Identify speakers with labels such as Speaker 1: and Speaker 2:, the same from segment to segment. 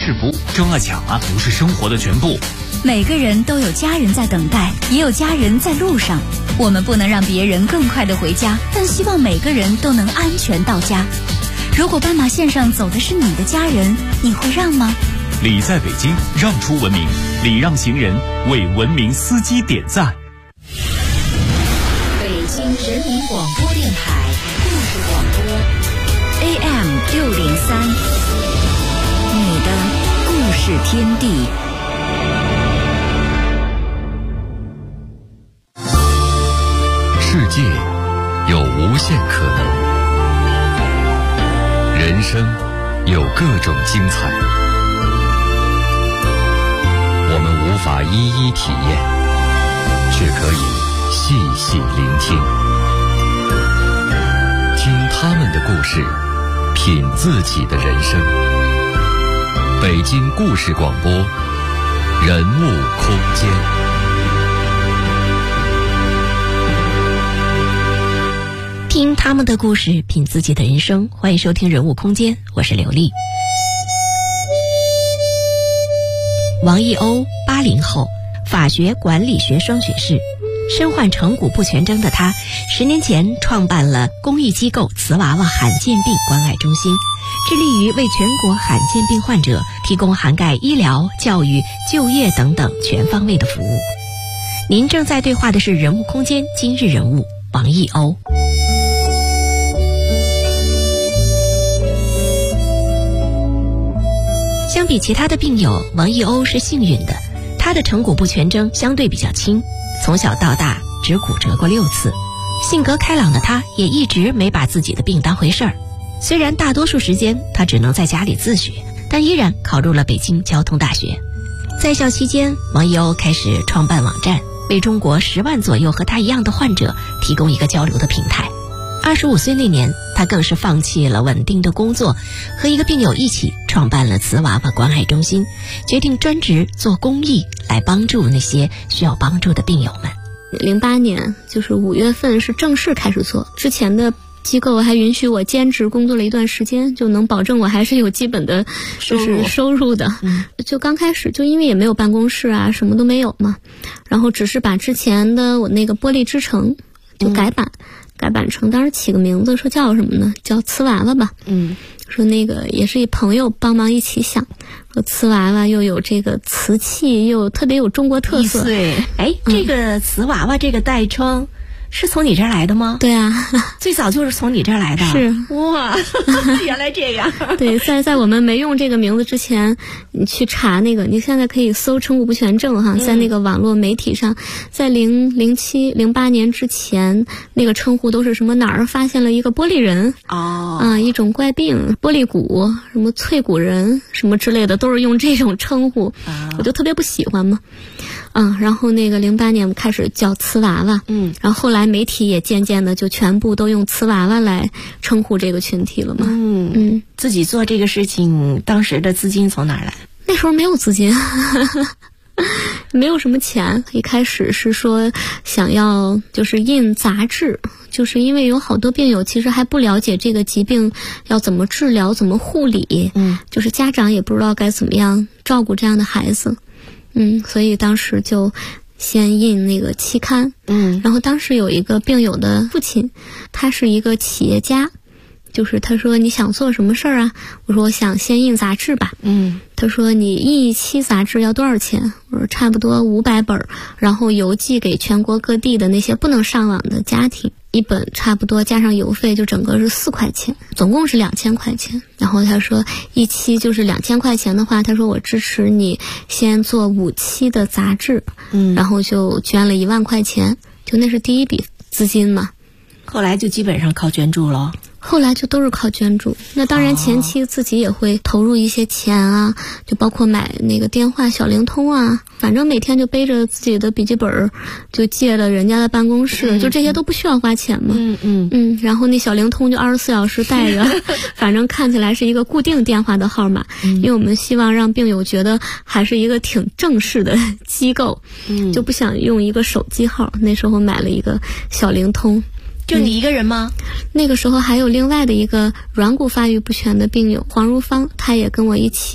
Speaker 1: 是福，争啊抢啊不是生活的全部。
Speaker 2: 每个人都有家人在等待，也有家人在路上。我们不能让别人更快地回家，但希望每个人都能安全到家。如果斑马线上走的是你的家人，你会让吗？
Speaker 1: 礼在北京，让出文明，礼让行人，为文明司机点赞。
Speaker 3: 北京人民广播电台故事广播
Speaker 2: AM 603，你的故事天地。
Speaker 4: 世界有无限可能，人生有各种精彩，我们无法一一体验，却可以细细聆听，听他们的故事，品自己的人生。北京故事广播，人物空间。
Speaker 5: 听他们的故事，品自己的人生。欢迎收听人物空间，我是刘丽。王艺欧，80后，法学管理学双学士，身患成骨不全征的他，10年前创办了公益机构瓷娃娃罕见病关爱中心，致力于为全国罕见病患者提供涵盖医疗、教育、就业等等全方位的服务。您正在对话的是人物空间今日人物王艺欧。相比其他的病友，王艺欧是幸运的，他的成骨不全征相对比较轻，从小到大只骨折过6次。性格开朗的他也一直没把自己的病当回事儿。虽然大多数时间他只能在家里自学，但依然考入了北京交通大学。在校期间，王艺欧开始创办网站，为中国10万左右和他一样的患者提供一个交流的平台。25岁那年，他更是放弃了稳定的工作，和一个病友一起创办了瓷娃娃关爱中心，决定专职做公益，来帮助那些需要帮助的病友们。
Speaker 6: 08年就是5月份是正式开始做，之前的机构还允许我兼职工作了一段时间，就能保证我还是有基本的就是收入的。就刚开始就因为也没有办公室啊，什么都没有嘛，然后只是把之前的我那个玻璃之城就改版成，当时起个名字说叫什么呢？叫瓷娃娃吧。说那个也是一朋友帮忙一起想，说瓷娃娃又有这个瓷器，又特别有中国特色。
Speaker 5: 对，这个瓷娃娃这个代称是从你这儿来的吗？
Speaker 6: 对啊，
Speaker 5: 最早就是从你这儿来的。
Speaker 6: 是
Speaker 5: 哇，原来这样。
Speaker 6: 对，在我们没用这个名字之前，你去查那个，你现在可以搜成骨不全症哈，在那个网络媒体上，在07、08年之前，那个称呼都是什么哪儿发现了一个玻璃人一种怪病，玻璃骨，什么脆骨人，什么之类的，都是用这种称呼，我就特别不喜欢嘛。然后那个08年我们开始叫瓷娃娃，然后后来媒体也渐渐的就全部都用瓷娃娃来称呼这个群体了嘛。
Speaker 5: 自己做这个事情，当时的资金从哪儿来？
Speaker 6: 那时候没有资金，没有什么钱。一开始是说想要就是印杂志，就是因为有好多病友其实还不了解这个疾病要怎么治疗、怎么护理，就是家长也不知道该怎么样照顾这样的孩子。所以当时就先印那个期刊，然后当时有一个病友的父亲，他是一个企业家，就是他说你想做什么事儿啊？我说我想先印杂志吧。他说你印一期杂志要多少钱？我说差不多500本，然后邮寄给全国各地的那些不能上网的家庭，一本差不多加上邮费就整个是4块钱，总共是2000块钱。然后他说一期就是2000块钱的话，他说我支持你先做5期的杂志，然后就捐了1万块钱，就那是第一笔资金嘛。
Speaker 5: 后来就基本上靠捐助了。
Speaker 6: 后来就都是靠捐助，那当然前期自己也会投入一些钱啊，就包括买那个电话小灵通啊，反正每天就背着自己的笔记本，就借了人家的办公室，就这些都不需要花钱嘛。然后那小灵通就24小时带着，反正看起来是一个固定电话的号码，因为我们希望让病友觉得还是一个挺正式的机构，就不想用一个手机号。那时候买了一个小灵通。
Speaker 5: 就你一个人吗？
Speaker 6: 那个时候还有另外的一个软骨发育不全的病友黄如芳，她也跟我一起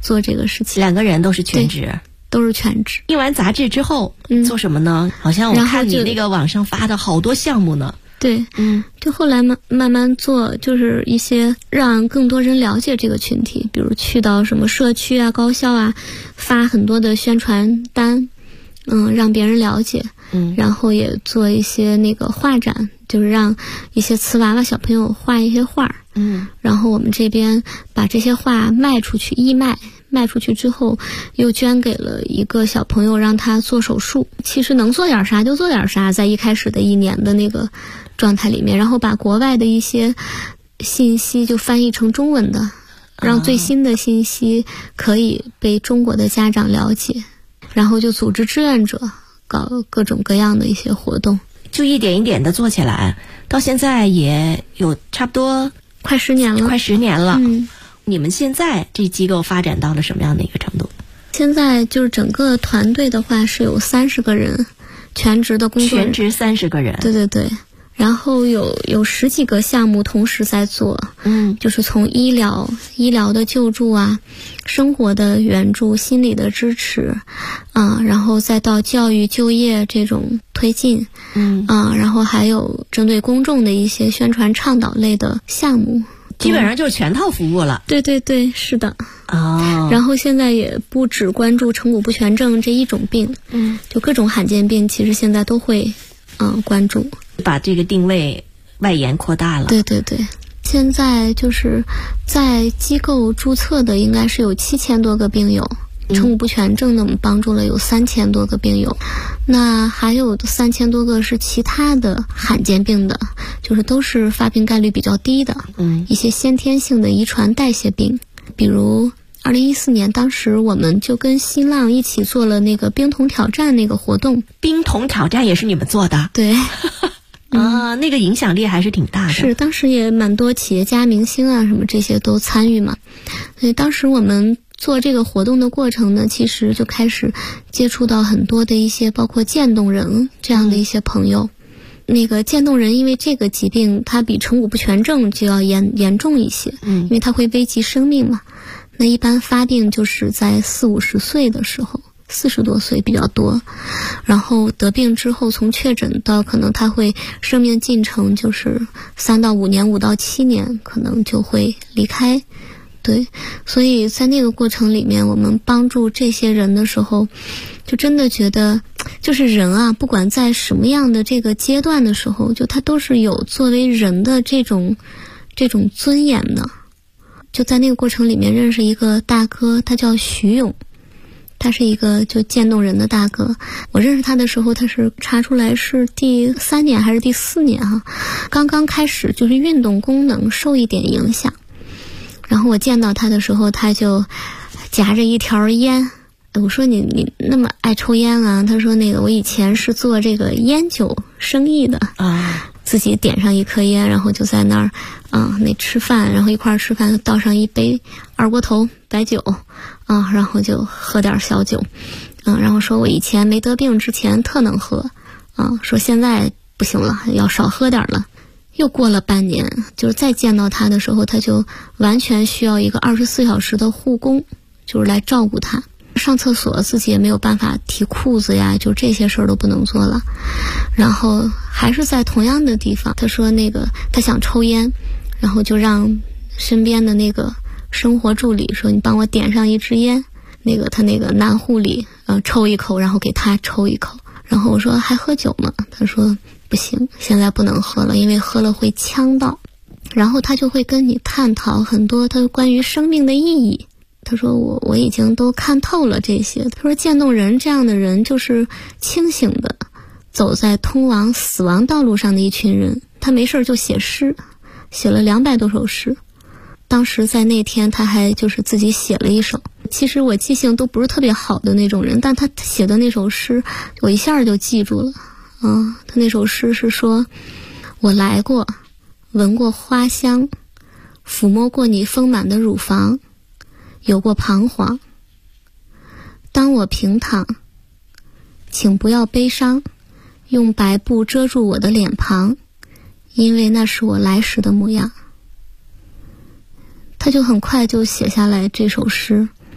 Speaker 6: 做这个事情。
Speaker 5: 2个人都是全职，
Speaker 6: 都是全职。
Speaker 5: 印完杂志之后，做什么呢？好像我看你那个网上发的好多项目呢。
Speaker 6: 对，就后来慢慢做，就是一些让更多人了解这个群体，比如去到什么社区啊、高校啊，发很多的宣传单，让别人了解。然后也做一些那个画展，就是让一些瓷娃娃小朋友画一些画。然后我们这边把这些画卖出去，义卖。卖出去之后，又捐给了一个小朋友，让他做手术。其实能做点啥就做点啥，在一开始的1年的那个状态里面，然后把国外的一些信息就翻译成中文的，让最新的信息可以被中国的家长了解，然后就组织志愿者搞各种各样的一些活动，
Speaker 5: 就一点一点的做起来，到现在也有差不多
Speaker 6: 快10年了。
Speaker 5: 你们现在这机构发展到了什么样的一个程度？
Speaker 6: 现在就是整个团队的话是有30个人，全职的工作人，
Speaker 5: 全职30个人。
Speaker 6: 对，然后有10几个项目同时在做，就是从医疗的救助啊，生活的援助、心理的支持，然后再到教育就业这种推进，然后还有针对公众的一些宣传倡导类的项目。
Speaker 5: 基本上就是全套服务了。
Speaker 6: 对，是的。然后现在也不只关注成骨不全症这一种病，就各种罕见病，其实现在都会关注，
Speaker 5: 把这个定位外延扩大了。
Speaker 6: 对，现在就是在机构注册的应该是有7000多个病友。成骨不全症的我们帮助了有3000多个病友，那还有3000多个是其他的罕见病的，就是都是发病概率比较低的，一些先天性的遗传代谢病，比如2014年当时我们就跟新浪一起做了那个冰桶挑战那个活动。
Speaker 5: 冰桶挑战也是你们做的？
Speaker 6: 对。
Speaker 5: 那个影响力还是挺大的。
Speaker 6: 是，当时也蛮多企业家、明星啊什么这些都参与嘛。所以当时我们做这个活动的过程呢，其实就开始接触到很多的一些包括渐冻人这样的一些朋友。那个渐冻人因为这个疾病它比成骨不全症就要严重一些，因为它会危及生命嘛。那一般发病就是在40-50岁的时候，40多岁比较多，然后得病之后从确诊到可能他会生命进程就是3到5年、5到7年可能就会离开。对，所以在那个过程里面我们帮助这些人的时候，就真的觉得就是人啊，不管在什么样的这个阶段的时候，就他都是有作为人的这种尊严的。就在那个过程里面认识一个大哥，他叫徐勇，他是一个就渐冻人的大哥。我认识他的时候，他是查出来是第3年还是第4年刚刚开始就是运动功能受一点影响。然后我见到他的时候，他就夹着一条烟。我说你那么爱抽烟啊？他说那个我以前是做这个烟酒生意的自己点上一颗烟，然后就在那儿那吃饭，然后一块儿吃饭，倒上一杯二锅头白酒然后就喝点小酒然后说我以前没得病之前特能喝说现在不行了，要少喝点了。又过了半年，就是再见到他的时候，他就完全需要一个24小时的护工，就是来照顾他。上厕所自己也没有办法提裤子呀，就这些事儿都不能做了。然后还是在同样的地方，他说那个他想抽烟，然后就让身边的那个生活助理说你帮我点上一支烟。他那个男护理抽一口，然后给他抽一口。然后我说还喝酒吗？他说不行，现在不能喝了，因为喝了会呛到。然后他就会跟你探讨很多他关于生命的意义。他说我已经都看透了这些。他说渐冻人这样的人就是清醒的走在通往死亡道路上的一群人。他没事就写诗，写了200多首诗。当时在那天他还就是自己写了一首。其实我记性都不是特别好的那种人，但他写的那首诗我一下就记住了他那首诗是说，我来过，闻过花香，抚摸过你丰满的乳房，有过彷徨。当我平躺，请不要悲伤，用白布遮住我的脸庞，因为那是我来时的模样。他就很快就写下来这首诗。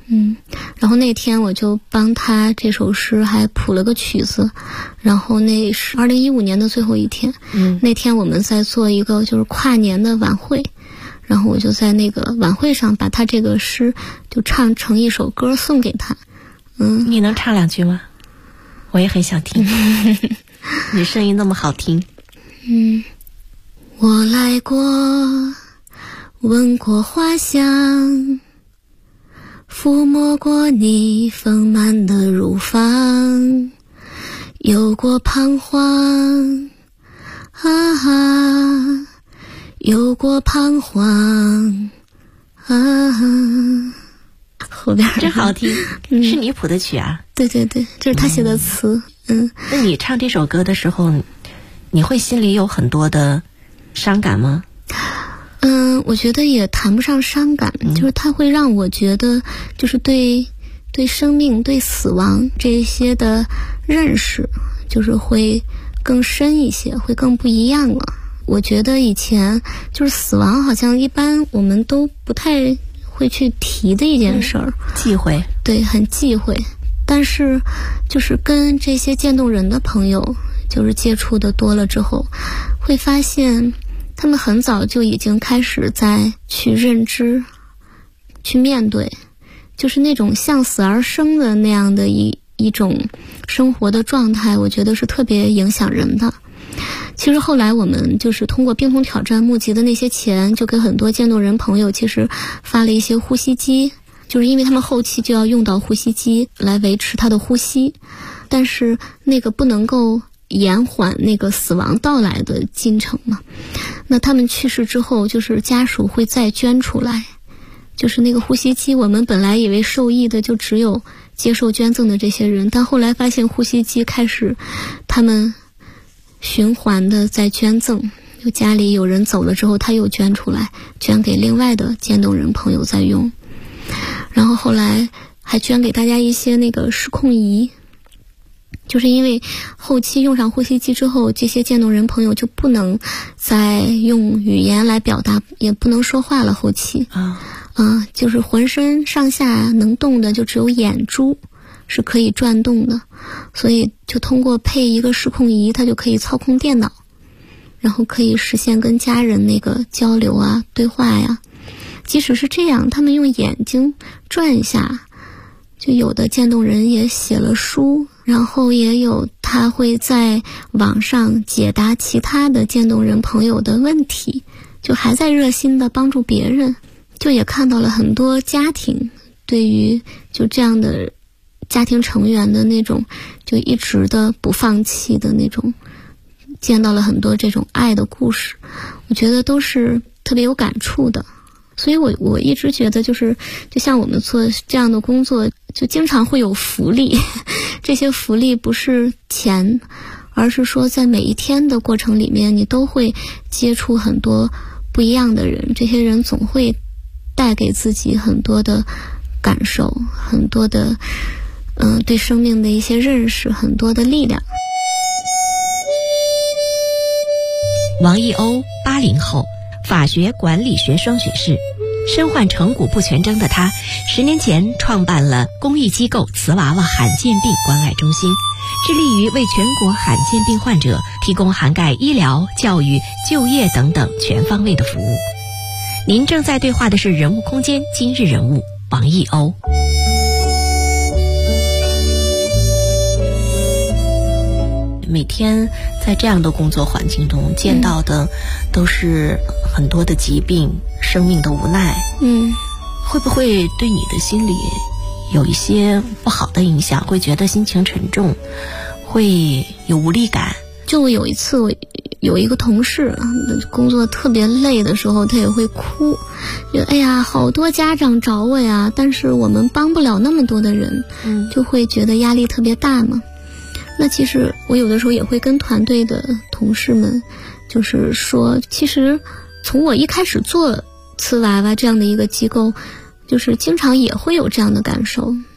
Speaker 6: 然后那天我就帮他这首诗还谱了个曲子，然后那是2015年的最后一天，那天我们在做一个就是跨年的晚会，然后我就在那个晚会上把他这个诗就唱成一首歌送给他。
Speaker 5: 你能唱2句吗？我也很想听。你声音那么好听。
Speaker 6: 我来过，闻过花香，抚摸过你丰满的乳房，有过彷徨，有过彷徨，后边
Speaker 5: 真好听。是你谱的曲啊？
Speaker 6: 对对对，这是他写的词。
Speaker 5: 那你唱这首歌的时候，你会心里有很多的伤感吗？
Speaker 6: 我觉得也谈不上伤感，就是它会让我觉得就是对生命对死亡这些的认识就是会更深一些，会更不一样了。我觉得以前就是死亡好像一般我们都不太会去提的一件事儿，
Speaker 5: 忌讳。
Speaker 6: 对，很忌讳。但是就是跟这些渐冻人的朋友就是接触的多了之后，会发现他们很早就已经开始在去认知去面对，就是那种向死而生的那样的一种生活的状态，我觉得是特别影响人的。其实后来我们就是通过冰桶挑战募集的那些钱，就给很多渐冻人朋友其实发了一些呼吸机，就是因为他们后期就要用到呼吸机来维持他的呼吸，但是那个不能够延缓那个死亡到来的进程嘛。那他们去世之后，就是家属会再捐出来，就是那个呼吸机，我们本来以为受益的就只有接受捐赠的这些人，但后来发现呼吸机开始他们循环的在捐赠，就家里有人走了之后他又捐出来，捐给另外的渐冻人朋友在用，然后后来还捐给大家一些那个失控仪，就是因为后期用上呼吸机之后，这些渐冻人朋友就不能再用语言来表达，也不能说话了，后期就是浑身上下能动的就只有眼珠是可以转动的，所以就通过配一个失控仪，它就可以操控电脑，然后可以实现跟家人那个交流啊对话呀。即使是这样，他们用眼睛转一下，就有的渐冻人也写了书，然后也有他会在网上解答其他的渐冻人朋友的问题，就还在热心的帮助别人。就也看到了很多家庭对于就这样的家庭成员的那种就一直的不放弃的那种，见到了很多这种爱的故事，我觉得都是特别有感触的。所以我一直觉得就像我们做这样的工作，就经常会有福利，这些福利不是钱，而是说在每一天的过程里面，你都会接触很多不一样的人，这些人总会带给自己很多的感受，很多的对生命的一些认识，很多的力量。
Speaker 5: 王一欧，80后，法学管理学双学士，身患成骨不全征的他，10年前创办了公益机构瓷娃娃罕见病关爱中心，致力于为全国罕见病患者提供涵盖医疗、教育、就业等等全方位的服务。您正在对话的是人物空间今日人物王一欧。每天在这样的工作环境中见到的都是很多的疾病，生命的无奈。会不会对你的心里有一些不好的影响，会觉得心情沉重，会有无力感？
Speaker 6: 就有一次我有一个同事工作特别累的时候，他也会哭，就哎呀好多家长找我呀，但是我们帮不了那么多的人，就会觉得压力特别大嘛。那其实我有的时候也会跟团队的同事们就是说，其实从我一开始做瓷娃娃这样的一个机构，就是经常也会有这样的感受，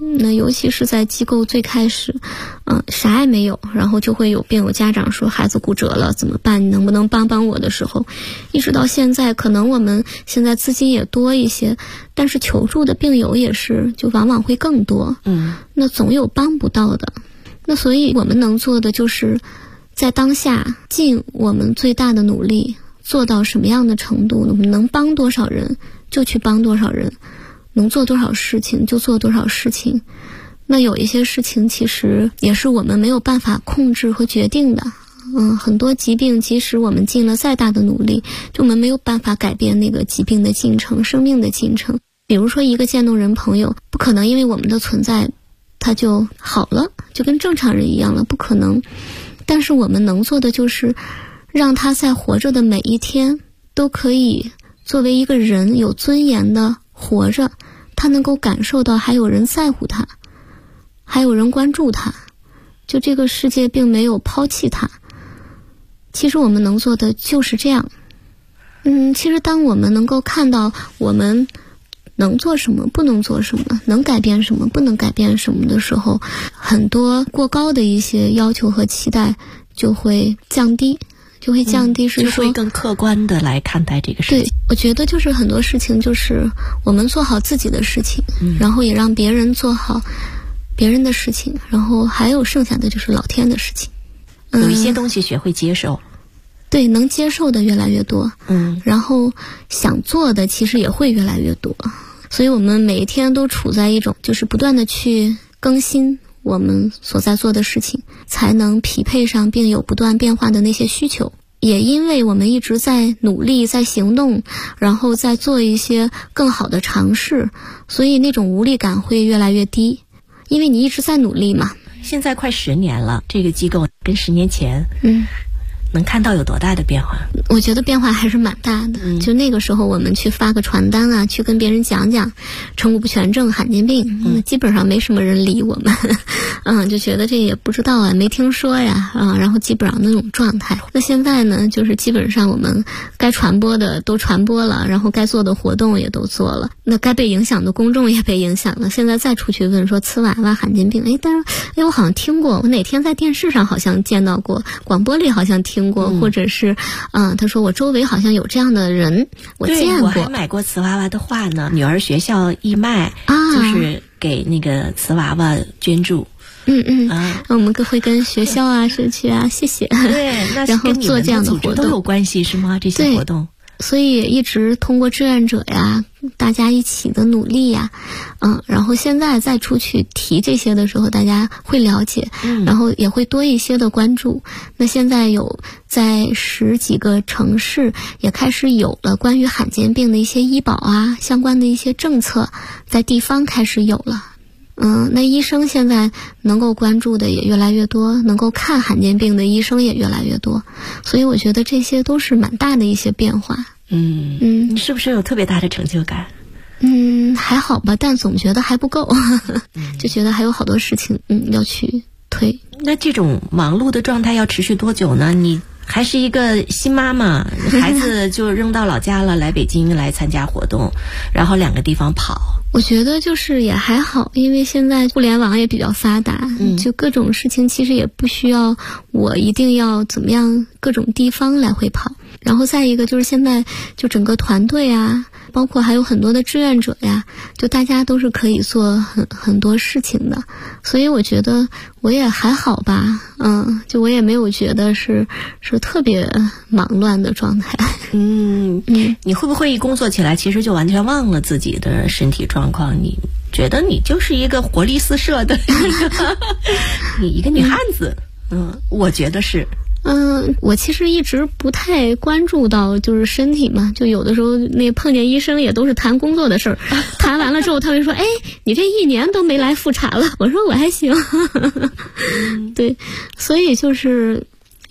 Speaker 6: 那尤其是在机构最开始，啥也没有，然后就会有病友家长说孩子骨折了怎么办？你能不能帮帮我的时候，一直到现在，可能我们现在资金也多一些，但是求助的病友也是就往往会更多。那总有帮不到的。那所以我们能做的就是在当下尽我们最大的努力，做到什么样的程度，我们能帮多少人就去帮多少人，能做多少事情就做多少事情。那有一些事情其实也是我们没有办法控制和决定的。很多疾病即使我们尽了再大的努力，就我们没有办法改变那个疾病的进程，生命的进程。比如说一个渐冻人朋友，不可能因为我们的存在他就好了，就跟正常人一样了，不可能。但是我们能做的就是让他在活着的每一天都可以作为一个人有尊严的活着，他能够感受到还有人在乎他，还有人关注他，就这个世界并没有抛弃他。其实我们能做的就是这样。其实当我们能够看到我们能做什么，不能做什么，能改变什么，不能改变什么的时候，很多过高的一些要求和期待就会降低，是说
Speaker 5: 就会更客观的来看待这个事情。
Speaker 6: 对，我觉得就是很多事情就是我们做好自己的事情，然后也让别人做好别人的事情，然后还有剩下的就是老天的事情。
Speaker 5: 有一些东西学会接受。
Speaker 6: 对，能接受的越来越多，然后想做的其实也会越来越多，所以我们每一天都处在一种就是不断的去更新我们所在做的事情，才能匹配上并有不断变化的那些需求。也因为我们一直在努力，在行动，然后在做一些更好的尝试，所以那种无力感会越来越低，因为你一直在努力嘛。
Speaker 5: 现在快10年了，这个机构跟10年前能看到有多大的变化？
Speaker 6: 我觉得变化还是蛮大的。就那个时候我们去发个传单啊，去跟别人讲讲成骨不全症、罕见病，基本上没什么人理我们。就觉得这也不知道啊，没听说呀，然后基本上那种状态。那现在呢，就是基本上我们该传播的都传播了，然后该做的活动也都做了，那该被影响的公众也被影响了。现在再出去问说瓷娃娃罕见病，但是我好像听过，我哪天在电视上好像见到过，广播里好像听过，或者是他说我周围好像有这样的人，我见过。
Speaker 5: 我还买过瓷娃娃的画呢，女儿学校义卖就是给那个瓷娃娃捐助。
Speaker 6: 我们会跟学校啊、社区啊，谢谢。
Speaker 5: 对，那
Speaker 6: 然后做这样的活动
Speaker 5: 都有关系是吗？这些活动。
Speaker 6: 所以一直通过志愿者呀，大家一起的努力呀，然后现在再出去提这些的时候，大家会了解，然后也会多一些的关注。那现在有在10几个城市也开始有了关于罕见病的一些医保啊相关的一些政策，在地方开始有了。那医生现在能够关注的也越来越多，能够看罕见病的医生也越来越多，所以我觉得这些都是蛮大的一些变化。
Speaker 5: 你是不是有特别大的成就感？
Speaker 6: 还好吧，但总觉得还不够，就觉得还有好多事情要去推。
Speaker 5: 那这种忙碌的状态要持续多久呢？你还是一个新妈妈，孩子就扔到老家了，来北京来参加活动，然后2个地方跑。
Speaker 6: 我觉得就是也还好，因为现在互联网也比较发达，就各种事情其实也不需要我一定要怎么样各种地方来回跑。然后再一个就是现在就整个团队啊，包括还有很多的志愿者呀，就大家都是可以做很多事情的，所以我觉得我也还好吧，就我也没有觉得是特别忙乱的状态。
Speaker 5: 你会不会一工作起来其实就完全忘了自己的身体状况？你觉得你就是一个活力四射的一个女汉子？我觉得是。
Speaker 6: 我其实一直不太关注到就是身体嘛，就有的时候那碰见医生也都是谈工作的事儿，谈完了之后他会说，你这1年都没来复查了，我说我还行。对，所以就是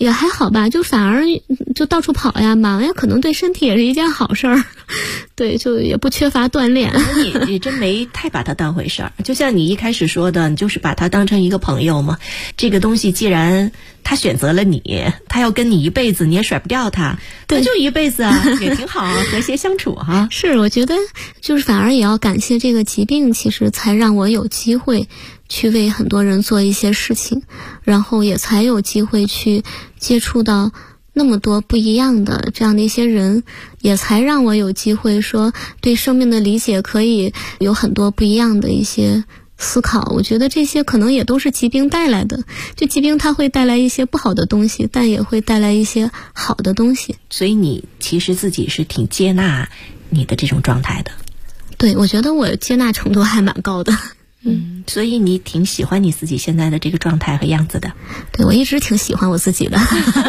Speaker 6: 也还好吧，就反而就到处跑呀忙呀，可能对身体也是一件好事儿。对，就也不缺乏锻炼。
Speaker 5: 你真没太把它当回事儿，就像你一开始说的，你就是把它当成一个朋友嘛。这个东西既然他选择了你，他要跟你一辈子，你也甩不掉他，那就一辈子啊，也挺好啊，和谐相处哈。
Speaker 6: 是，我觉得就是反而也要感谢这个疾病，其实才让我有机会去为很多人做一些事情，然后也才有机会去接触到那么多不一样的这样的一些人，也才让我有机会说对生命的理解可以有很多不一样的一些思考。我觉得这些可能也都是疾病带来的，就疾病它会带来一些不好的东西，但也会带来一些好的东西。
Speaker 5: 所以你其实自己是挺接纳你的这种状态的。
Speaker 6: 对，我觉得我接纳程度还蛮高的。
Speaker 5: 所以你挺喜欢你自己现在的这个状态和样子的。
Speaker 6: 对，我一直挺喜欢我自己的。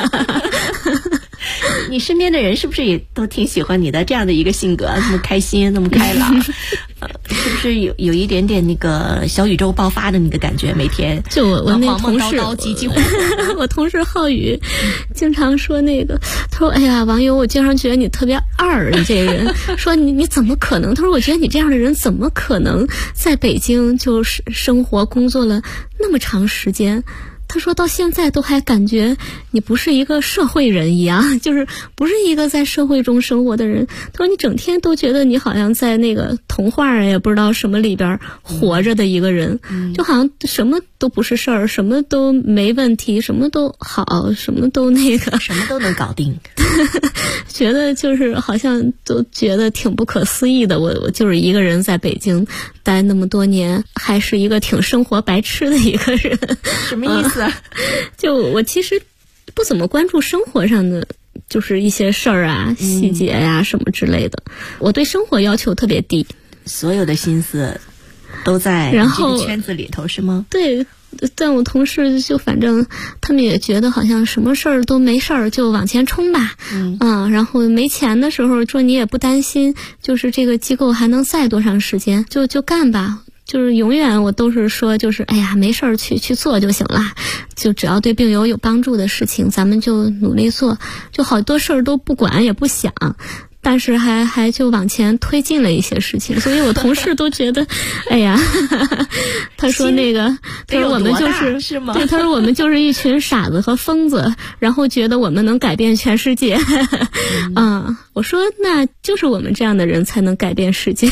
Speaker 5: 你身边的人是不是也都挺喜欢你的这样的一个性格，那么开心，那么开朗？是不是有一点点那个小宇宙爆发的那个感觉？每天
Speaker 6: 就我那同事
Speaker 5: 叨叨唧唧
Speaker 6: 我同事浩宇经常说那个，他说：“哎呀，王友，我经常觉得你特别二，你这个人，说你怎么可能？他说我觉得你这样的人怎么可能在北京就是生活工作了那么长时间？”他说到现在都还感觉你不是一个社会人一样，就是不是一个在社会中生活的人。他说你整天都觉得你好像在那个童话也不知道什么里边活着的一个人，就好像什么都不是事儿，什么都没问题，什么都好，什么都那个，
Speaker 5: 什么都能搞定。
Speaker 6: 觉得就是好像都觉得挺不可思议的。我就是一个人在北京待那么多年，还是一个挺生活白痴的一个人。
Speaker 5: 什么意思？
Speaker 6: 就我其实不怎么关注生活上的就是一些事儿啊、细节呀、什么之类的，我对生活要求特别低，
Speaker 5: 所有的心思都在这个圈子里头，是吗？
Speaker 6: 对，但我同事就反正他们也觉得好像什么事儿都没事儿，就往前冲吧。然后没钱的时候说你也不担心，就是这个机构还能在多长时间，就干吧。就是永远我都是说，就是哎呀，没事儿去做就行了，就只要对病友有帮助的事情，咱们就努力做，就好多事儿都不管也不想，但是还就往前推进了一些事情，所以我同事都觉得，哎呀，他说那个，他说我们就是
Speaker 5: 吗？
Speaker 6: 对，他说我们就是一群傻子和疯子，然后觉得我们能改变全世界。我说那就是我们这样的人才能改变世界。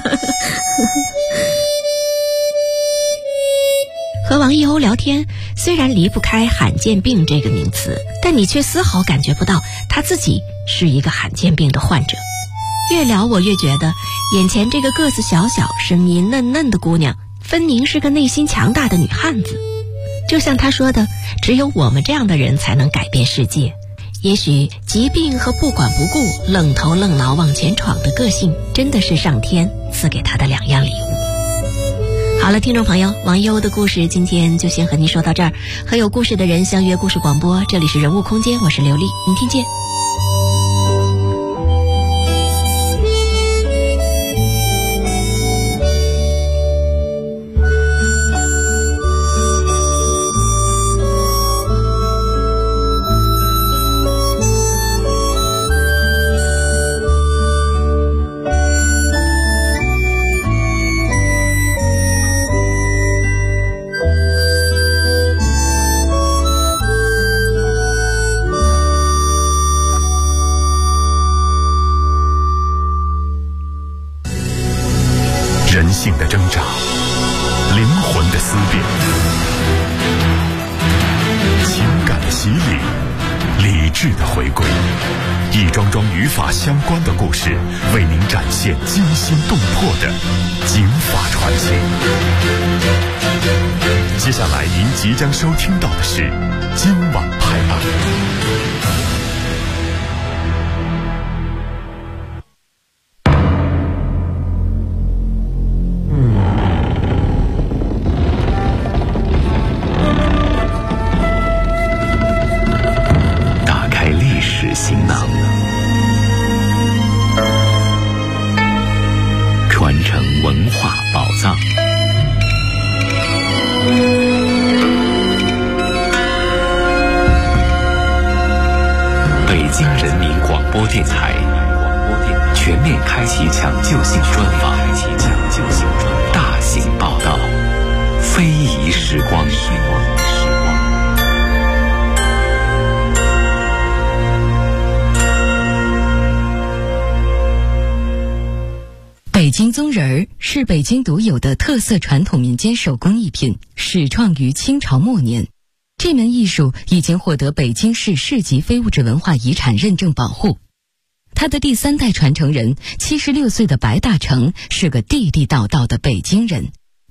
Speaker 5: 和王一欧聊天，虽然离不开罕见病这个名词，但你却丝毫感觉不到他自己是一个罕见病的患者。越聊我越觉得，眼前这个个子小小、声音嫩嫩的姑娘，分明是个内心强大的女汉子。就像她说的，只有我们这样的人才能改变世界。也许疾病和不管不顾、愣头愣脑往前闯的个性，真的是上天赐给她的两样礼物。好了，听众朋友，王一欧的故事今天就先和您说到这儿。和有故事的人相约故事广播，这里是人物空间，我是刘丽，明天见。
Speaker 1: 人性的挣扎，灵魂的思辨，情感的洗礼，理智的回归，一桩桩与法相关的故事，为您展现惊心动魄的警法传奇。接下来您即将收听到的是今晚拍案。行囊，传承文化宝藏。
Speaker 4: 播电台全面开启抢救性专访，大型报道，非遗时光。
Speaker 7: 北京宗人儿是北京独有的特色传统民间手工艺品，始创于清朝末年。这门艺术已经获得北京市市级非物质文化遗产认证保护。他的第3代传承人76岁的白大成是个地地道道的北京人。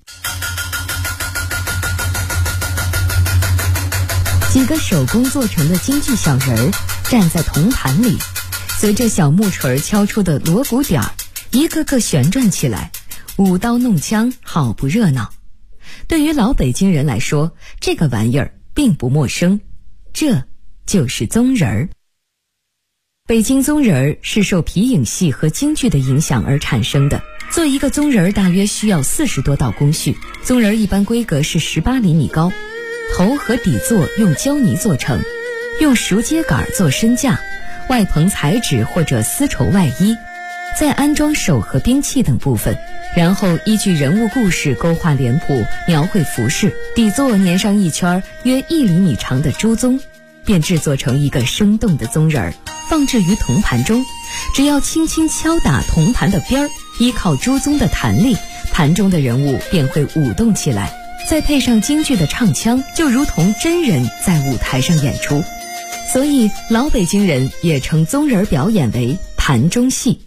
Speaker 7: 几个手工做成的京剧小人儿站在铜盘里，随着小木锤敲出的锣鼓点儿，一个个旋转起来，舞刀弄枪，好不热闹。对于老北京人来说，这个玩意儿并不陌生，这就是宗人儿。北京宗人儿是受皮影戏和京剧的影响而产生的。做一个宗人儿大约需要40多道工序，宗人儿一般规格是18厘米高，头和底座用胶泥做成，用熟秸秆做身架，外棚彩纸或者丝绸外衣，再安装手和兵器等部分，然后依据人物故事勾画脸谱，描绘服饰，底座粘上一圈约1厘米长的猪鬃，便制作成一个生动的宗人儿，放置于铜盘中。只要轻轻敲打铜盘的边儿，依靠猪鬃的弹力，盘中的人物便会舞动起来，再配上京剧的唱腔，就如同真人在舞台上演出。所以老北京人也称宗人表演为盘中戏。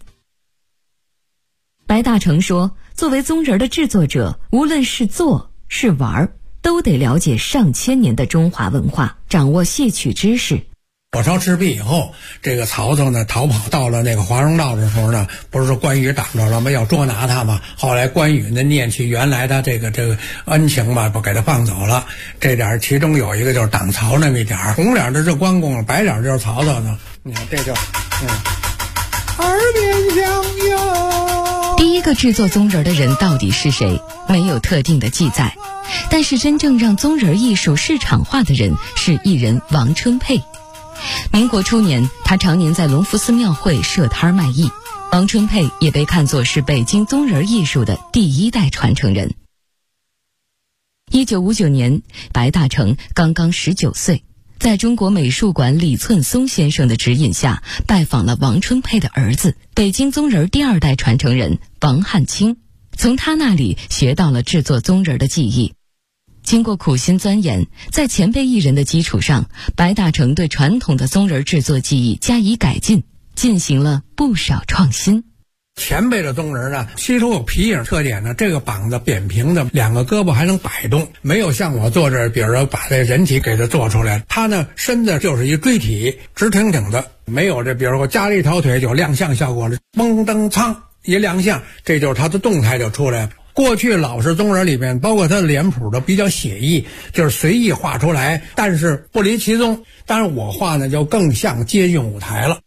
Speaker 7: 白大成说，作为宗人的制作者，无论是做是玩，都得了解上千年的中华文化，掌握戏曲知识。
Speaker 8: 火烧赤壁以后，这个曹操呢逃跑到了那个华容道的时候呢，不是说关羽挡着了吗？要捉拿他嘛。后来关羽呢念起原来他这个恩情吧，不给他放走了。这点其中有一个就是挡曹那么一点，红脸的是关公，白脸就是曹操呢。你看这就耳边响哟。
Speaker 7: 第一个制作宗人的人到底是谁？没有特定的记载。但是真正让宗人艺术市场化的人是艺人王春佩。民国初年，他常年在隆福寺庙会设摊卖艺。王春佩也被看作是北京宗人艺术的第1代传承人。1959年，白大成刚刚19岁，在中国美术馆李寸松先生的指引下，拜访了王春佩的儿子，北京宗人第2代传承人王汉卿，从他那里学到了制作宗人的技艺。经过苦心钻研，在前辈艺人的基础上，白大成对传统的宗人制作技艺加以改进，进行了不少创新。
Speaker 8: 前辈的宗人呢，其中有皮影特点呢，这个膀子扁平的，2个胳膊还能摆动，没有像我做这，比如说把这人体给它做出来，他呢身子就是一锥体，直挺挺的，没有这比如说加了一条腿就亮相效果了，嘣噔噌一亮相，这就是他的动态就出来了。过去老式宗人里面，包括他的脸谱的比较写意，就是随意画出来，但是不离其宗。但是我画呢，就更像接近舞台了。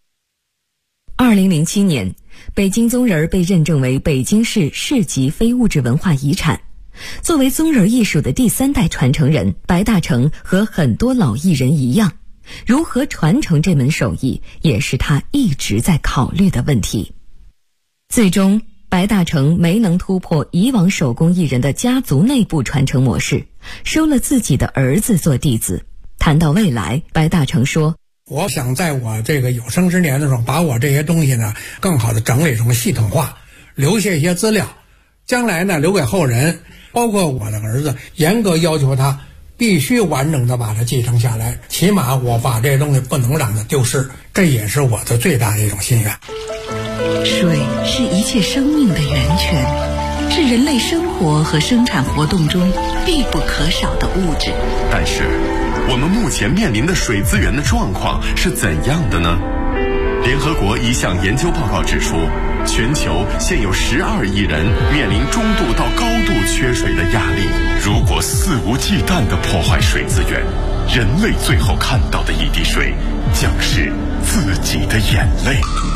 Speaker 7: 2007年，北京宗人被认证为北京市市级非物质文化遗产。作为宗人艺术的第3代传承人，白大成和很多老艺人一样，如何传承这门手艺，也是他一直在考虑的问题。最终，白大成没能突破以往手工艺人的家族内部传承模式，收了自己的儿子做弟子。谈到未来，白大成说，
Speaker 8: 我想在我这个有生之年的时候，把我这些东西呢更好的整理成系统化，留下一些资料，将来呢留给后人，包括我的儿子，严格要求他必须完整的把它继承下来，起码我把这些东西不能让它丢失，这也是我的最大的一种心愿。
Speaker 9: 水是一切生命的源泉，是人类生活和生产活动中必不可少的物质。
Speaker 1: 但是我们目前面临的水资源的状况是怎样的呢？联合国一项研究报告指出，全球现有12亿人面临中度到高度缺水的压力。如果肆无忌惮地破坏水资源，人类最后看到的一滴水将是自己的眼泪。